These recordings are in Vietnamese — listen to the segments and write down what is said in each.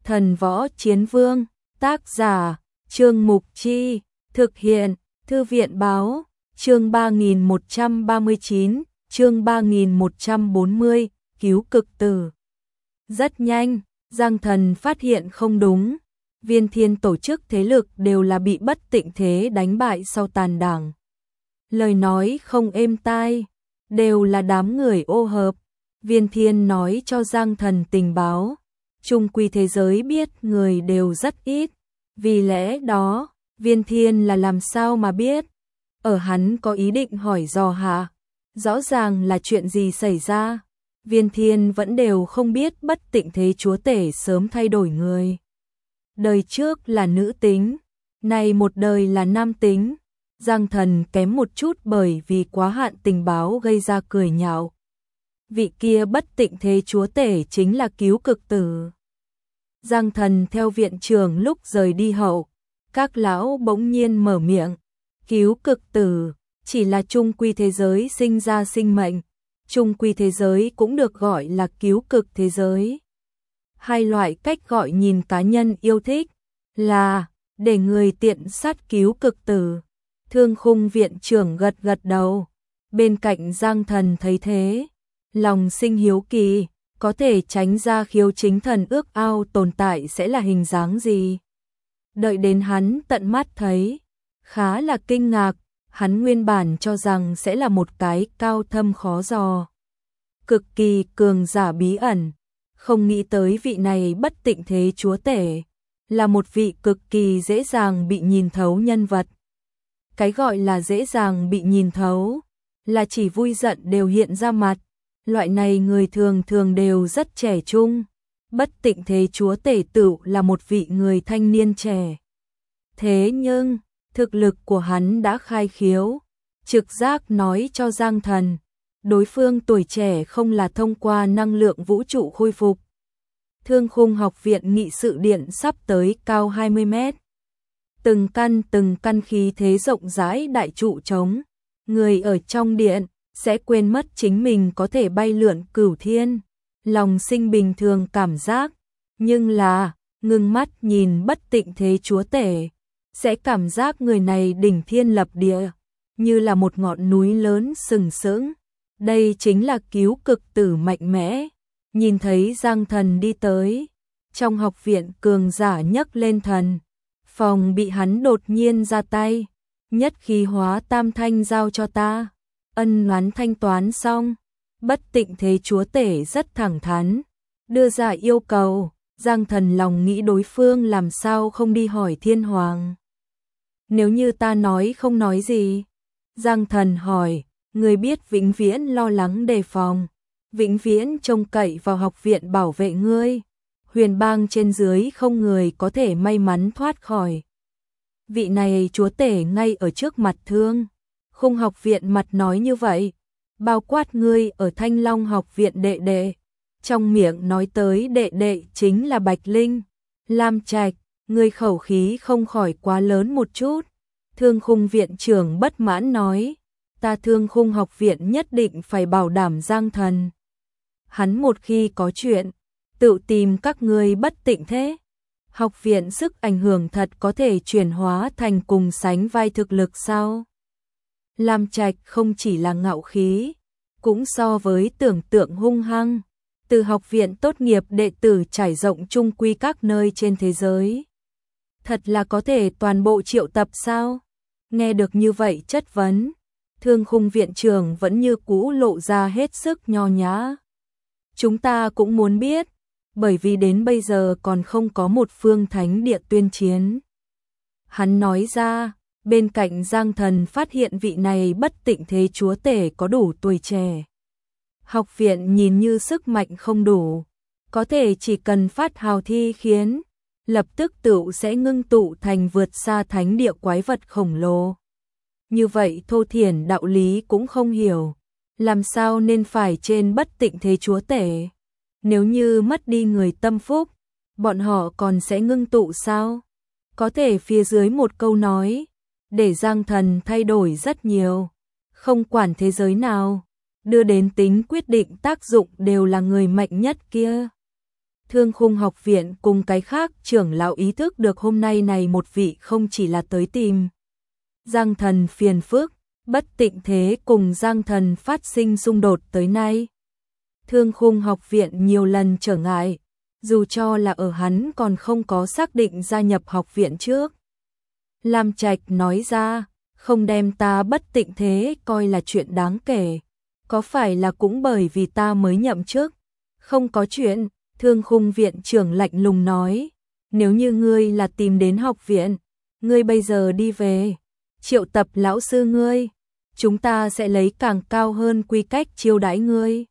Thần Võ Chiến Vương, tác giả, Trương Mục Chi, thực hiện, Thư viện Báo, chương 3139, chương 3140, cứu cực tử. Rất nhanh, Giang Thần phát hiện không đúng, Viên Thiên tổ chức thế lực đều là bị Bất Tịnh Thế đánh bại sau tàn đảng. Lời nói không êm tai, đều là đám người ô hợp. Viên Thiên nói cho Giang Thần tình báo, chung quy thế giới biết người đều rất ít, vì lẽ đó, Viên Thiên là làm sao mà biết? Ở hắn có ý định hỏi dò hạ, rõ ràng là chuyện gì xảy ra, Viên Thiên vẫn đều không biết Bất Tịnh Thế chúa tể sớm thay đổi người. Đời trước là nữ tính, nay một đời là nam tính. Giang Thần kém một chút bởi vì quá hạn tình báo gây ra cười nhạo. Vị kia Bất Tịnh Thế chúa tể chính là cứu cực tử. Giang Thần theo viện trưởng lúc rời đi hậu, các lão bỗng nhiên mở miệng, cứu cực tử, chỉ là chung quy thế giới sinh ra sinh mệnh, chung quy thế giới cũng được gọi là cứu cực thế giới. Hai loại cách gọi nhìn cá nhân yêu thích là để người tiện sát cứu cực tử. Thương Khung viện trưởng gật gật đầu, bên cạnh Giang Thần thấy thế, lòng sinh hiếu kỳ, có thể tránh ra khiếu chính thần ước ao tồn tại sẽ là hình dáng gì. Đợi đến hắn tận mắt thấy, khá là kinh ngạc, hắn nguyên bản cho rằng sẽ là một cái cao thâm khó dò, cực kỳ cường giả bí ẩn, không nghĩ tới vị này Bất Tịnh Thế chúa tể, là một vị cực kỳ dễ dàng bị nhìn thấu nhân vật. Cái gọi là dễ dàng bị nhìn thấu, là chỉ vui giận đều hiện ra mặt, loại này người thường thường đều rất trẻ trung. Bất Tịnh Thế chúa tể tựu là một vị người thanh niên trẻ. Thế nhưng, thực lực của hắn đã khai khiếu, trực giác nói cho Giang Thần, đối phương tuổi trẻ không là thông qua năng lượng vũ trụ khôi phục. Thương Khung học viện nghị sự điện sắp tới cao 20 mét. Từng căn khí thế rộng rãi đại trụ trống, người ở trong điện sẽ quên mất chính mình có thể bay lượn cửu thiên, lòng sinh bình thường cảm giác, nhưng là ngưng mắt nhìn Bất Tịnh Thế chúa tể, sẽ cảm giác người này đỉnh thiên lập địa, như là một ngọn núi lớn sừng sững. Đây chính là cứu cực tử mạnh mẽ. Nhìn thấy Giang Thần đi tới, trong học viện cường giả nhấc lên thần phòng bị hắn đột nhiên ra tay, nhất khí hóa tam thanh giao cho ta, ân oán thanh toán xong. Bất Tịnh Thế chúa tể rất thẳng thắn, đưa ra yêu cầu. Giang Thần lòng nghĩ đối phương làm sao không đi hỏi Thiên Hoàng. Nếu như ta nói không nói gì? Giang Thần hỏi, người biết vĩnh viễn lo lắng đề phòng, vĩnh viễn trông cậy vào học viện bảo vệ ngươi. Huyền bang trên dưới không người có thể may mắn thoát khỏi. Vị này chúa tể ngay ở trước mặt Thương Khung học viện mặt nói như vậy, bao quát ngươi ở Thanh Long học viện đệ đệ. Trong miệng nói tới đệ đệ chính là Bạch Linh, Lam Trạch, ngươi khẩu khí không khỏi quá lớn một chút. Thương Khung viện trưởng bất mãn nói, ta Thương Khung học viện nhất định phải bảo đảm Giang Thần. Hắn một khi có chuyện, tự tìm các ngươi Bất Tịnh Thế. Học viện sức ảnh hưởng thật có thể chuyển hóa thành cùng sánh vai thực lực sao? Lam Trạch không chỉ là ngạo khí, cũng so với tưởng tượng hung hăng. Từ học viện tốt nghiệp đệ tử trải rộng chung quy các nơi trên thế giới. Thật là có thể toàn bộ triệu tập sao? Nghe được như vậy chất vấn, Thương Khung viện trưởng vẫn như cũ lộ ra hết sức nho nhã. Chúng ta cũng muốn biết, bởi vì đến bây giờ còn không có một phương thánh địa tuyên chiến. Hắn nói ra, bên cạnh Giang Thần phát hiện vị này Bất Tịnh Thế chúa tể có đủ tuổi trẻ. Học viện nhìn như sức mạnh không đủ, có thể chỉ cần phát hào thi khiến, lập tức tựu sẽ ngưng tụ thành vượt xa thánh địa quái vật khổng lồ. Như vậy thô thiển đạo lý cũng không hiểu, làm sao nên phải trên Bất Tịnh Thế chúa tể. Nếu như mất đi người tâm phúc, bọn họ còn sẽ ngưng tụ sao? Có thể phía dưới một câu nói, để Giang Thần thay đổi rất nhiều. Không quản thế giới nào, đưa đến tính quyết định tác dụng đều là người mạnh nhất kia. Thương Khung học viện cùng cái khác trưởng lão ý thức được hôm nay này một vị không chỉ là tới tìm Giang Thần phiền phức, Bất Tịnh Thế cùng Giang Thần phát sinh xung đột tới nay. Thương Khung học viện nhiều lần trở ngại, dù cho là ở hắn còn không có xác định gia nhập học viện trước. Lam Trạch nói ra, không đem ta Bất Tịnh Thế coi là chuyện đáng kể, có phải là cũng bởi vì ta mới nhậm chức? Không có chuyện, Thương Khung viện trưởng lạnh lùng nói, nếu như ngươi là tìm đến học viện, ngươi bây giờ đi về, triệu tập lão sư ngươi, chúng ta sẽ lấy càng cao hơn quy cách chiêu đãi ngươi.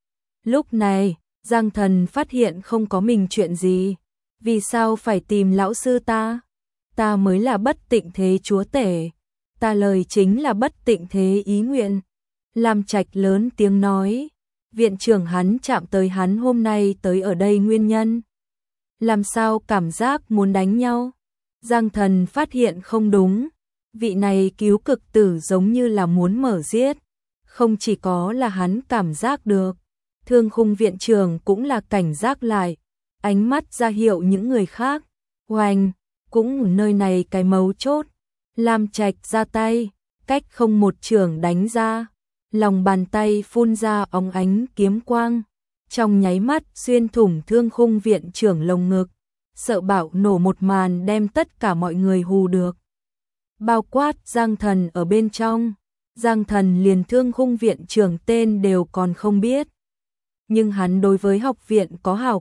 Lúc này, Giang Thần phát hiện không có mình chuyện gì, vì sao phải tìm lão sư ta? Ta mới là Bất Tịnh Thế chúa tể, ta lời chính là Bất Tịnh Thế ý nguyện. Lam Trạch lớn tiếng nói, viện trưởng hắn chạm tới hắn hôm nay tới ở đây nguyên nhân. Làm sao cảm giác muốn đánh nhau? Giang Thần phát hiện không đúng, vị này cứu cực tử giống như là muốn mở giết. Không chỉ có là hắn cảm giác được, Thương Khung viện trưởng cũng là cảnh giác lại, ánh mắt ra hiệu những người khác. Oanh, cũng ở nơi này cái mấu chốt. Lam Trạch ra tay, cách không một chưởng đánh ra, lòng bàn tay phun ra óng ánh kiếm quang, trong nháy mắt xuyên thủng Thương Khung viện trưởng lồng ngực, sợ bạo nổ một màn đem tất cả mọi người hù được. Bao quát Giang Thần ở bên trong, Giang Thần liền Thương Khung viện trưởng tên đều còn không biết. Nhưng hắn đối với học viện có hảo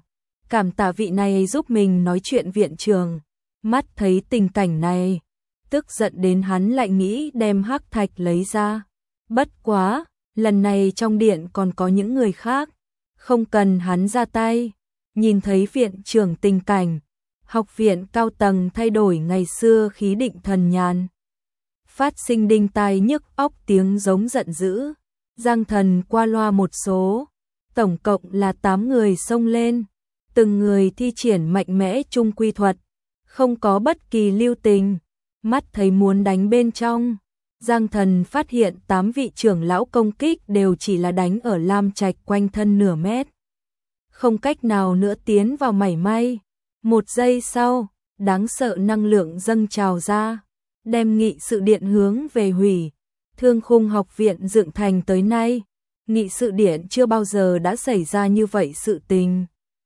cảm tạ vị này giúp mình nói chuyện viện trưởng. Mắt thấy tình cảnh này, tức giận đến hắn lại nghĩ đem hắc thạch lấy ra. Bất quá, lần này trong điện còn có những người khác, không cần hắn ra tay. Nhìn thấy viện trưởng tình cảnh, học viện cao tầng thay đổi ngày xưa khí định thần nhàn. Phát sinh đinh tai nhức óc tiếng giống giận dữ. Giang Thần qua loa một số, tổng cộng là 8 người xông lên, từng người thi triển mạnh mẽ trung quy thuật, không có bất kỳ lưu tình. Mắt thấy muốn đánh bên trong, Giang Thần phát hiện 8 vị trưởng lão công kích đều chỉ là đánh ở Lam Trạch quanh thân nửa mét, không cách nào nữa tiến vào mảy may. Một giây sau, đáng sợ năng lượng dâng trào ra, đem nghị sự điện hướng về hủy. Thương Khung học viện dựng thành tới nay, nghị sự điện chưa bao giờ đã xảy ra như vậy sự tình.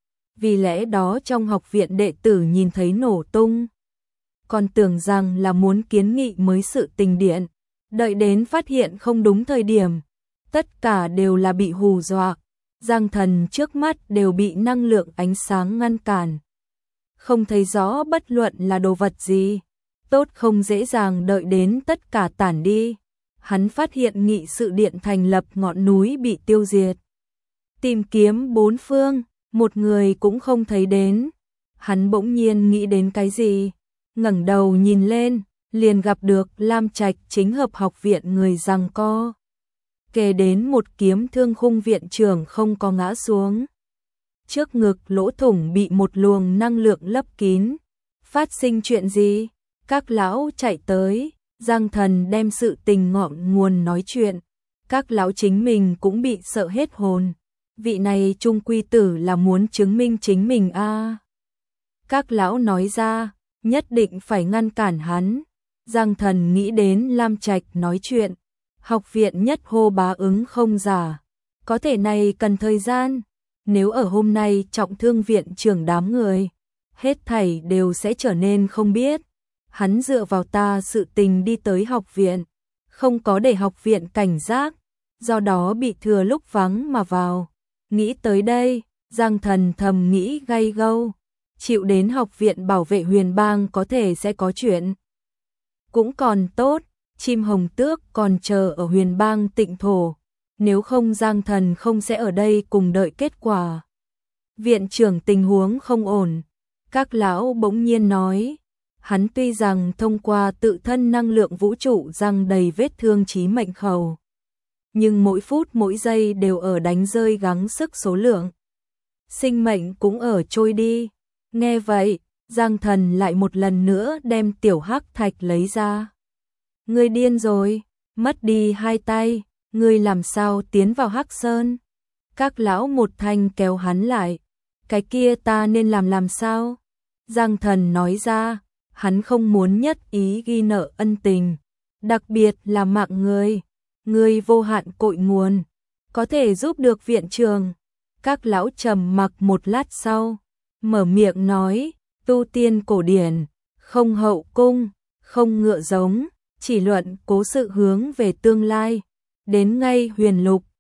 Vì lẽ đó trong học viện đệ tử nhìn thấy nổ tung, còn tưởng rằng là muốn kiến nghị mới sự tình điện, đợi đến phát hiện không đúng thời điểm, tất cả đều là bị hù dọa. Giang Thần trước mắt đều bị năng lượng ánh sáng ngăn cản, không thấy rõ bất luận là đồ vật gì. Tốt không dễ dàng đợi đến tất cả tản đi, hắn phát hiện nghị sự điện thành lập ngọn núi bị tiêu diệt. Tìm kiếm bốn phương, một người cũng không thấy đến. Hắn bỗng nhiên nghĩ đến cái gì, ngẩng đầu nhìn lên, liền gặp được Lam Trạch chính hợp học viện người giằng co. Kề đến một kiếm. Thương Khung viện trưởng không có ngã xuống. Trước ngực lỗ thủng bị một luồng năng lượng lấp kín. Phát sinh chuyện gì? Các lão chạy tới, Giang Thần đem sự tình ngọn nguồn nói chuyện. Các lão chính mình cũng bị sợ hết hồn. Vị này trung quy tử là muốn chứng minh chính mình a. Các lão nói ra, nhất định phải ngăn cản hắn. Giang Thần nghĩ đến Lam Trạch nói chuyện, học viện nhất hô bá ứng không giả. Có thể này cần thời gian, nếu ở hôm nay trọng thương viện trưởng đám người, hết thảy đều sẽ trở nên không biết. Hắn dựa vào ta sự tình đi tới học viện, không có để học viện cảnh giác, do đó bị thừa lúc vắng mà vào. Nghĩ tới đây, Giang Thần thầm nghĩ gay gâu, chịu đến học viện bảo vệ Huyền Bang có thể sẽ có chuyện. Cũng còn tốt, chim hồng tước còn chờ ở Huyền Bang tịnh thổ, nếu không Giang Thần không sẽ ở đây cùng đợi kết quả. Viện trưởng tình huống không ổn, các lão bỗng nhiên nói. Hắn tuy rằng thông qua tự thân năng lượng vũ trụ răng đầy vết thương chí mệnh khẩu, nhưng mỗi phút mỗi giây đều ở đánh rơi gắng sức số lượng. Sinh mệnh cũng ở trôi đi. Nghe vậy, Giang Thần lại một lần nữa đem tiểu hắc thạch lấy ra. Ngươi điên rồi, mất đi hai tay, ngươi làm sao tiến vào Hắc Sơn? Các lão một thanh kéo hắn lại. cái kia ta nên làm sao? Giang Thần nói ra, hắn không muốn nhất ý ghi nợ ân tình, đặc biệt là mạng người vô hạn cội nguồn, có thể giúp được viện trường. Các lão trầm mặc một lát sau, mở miệng nói, tu tiên cổ điển, không hậu cung, không ngựa giống, chỉ luận cố sự hướng về tương lai, đến ngay huyền lục,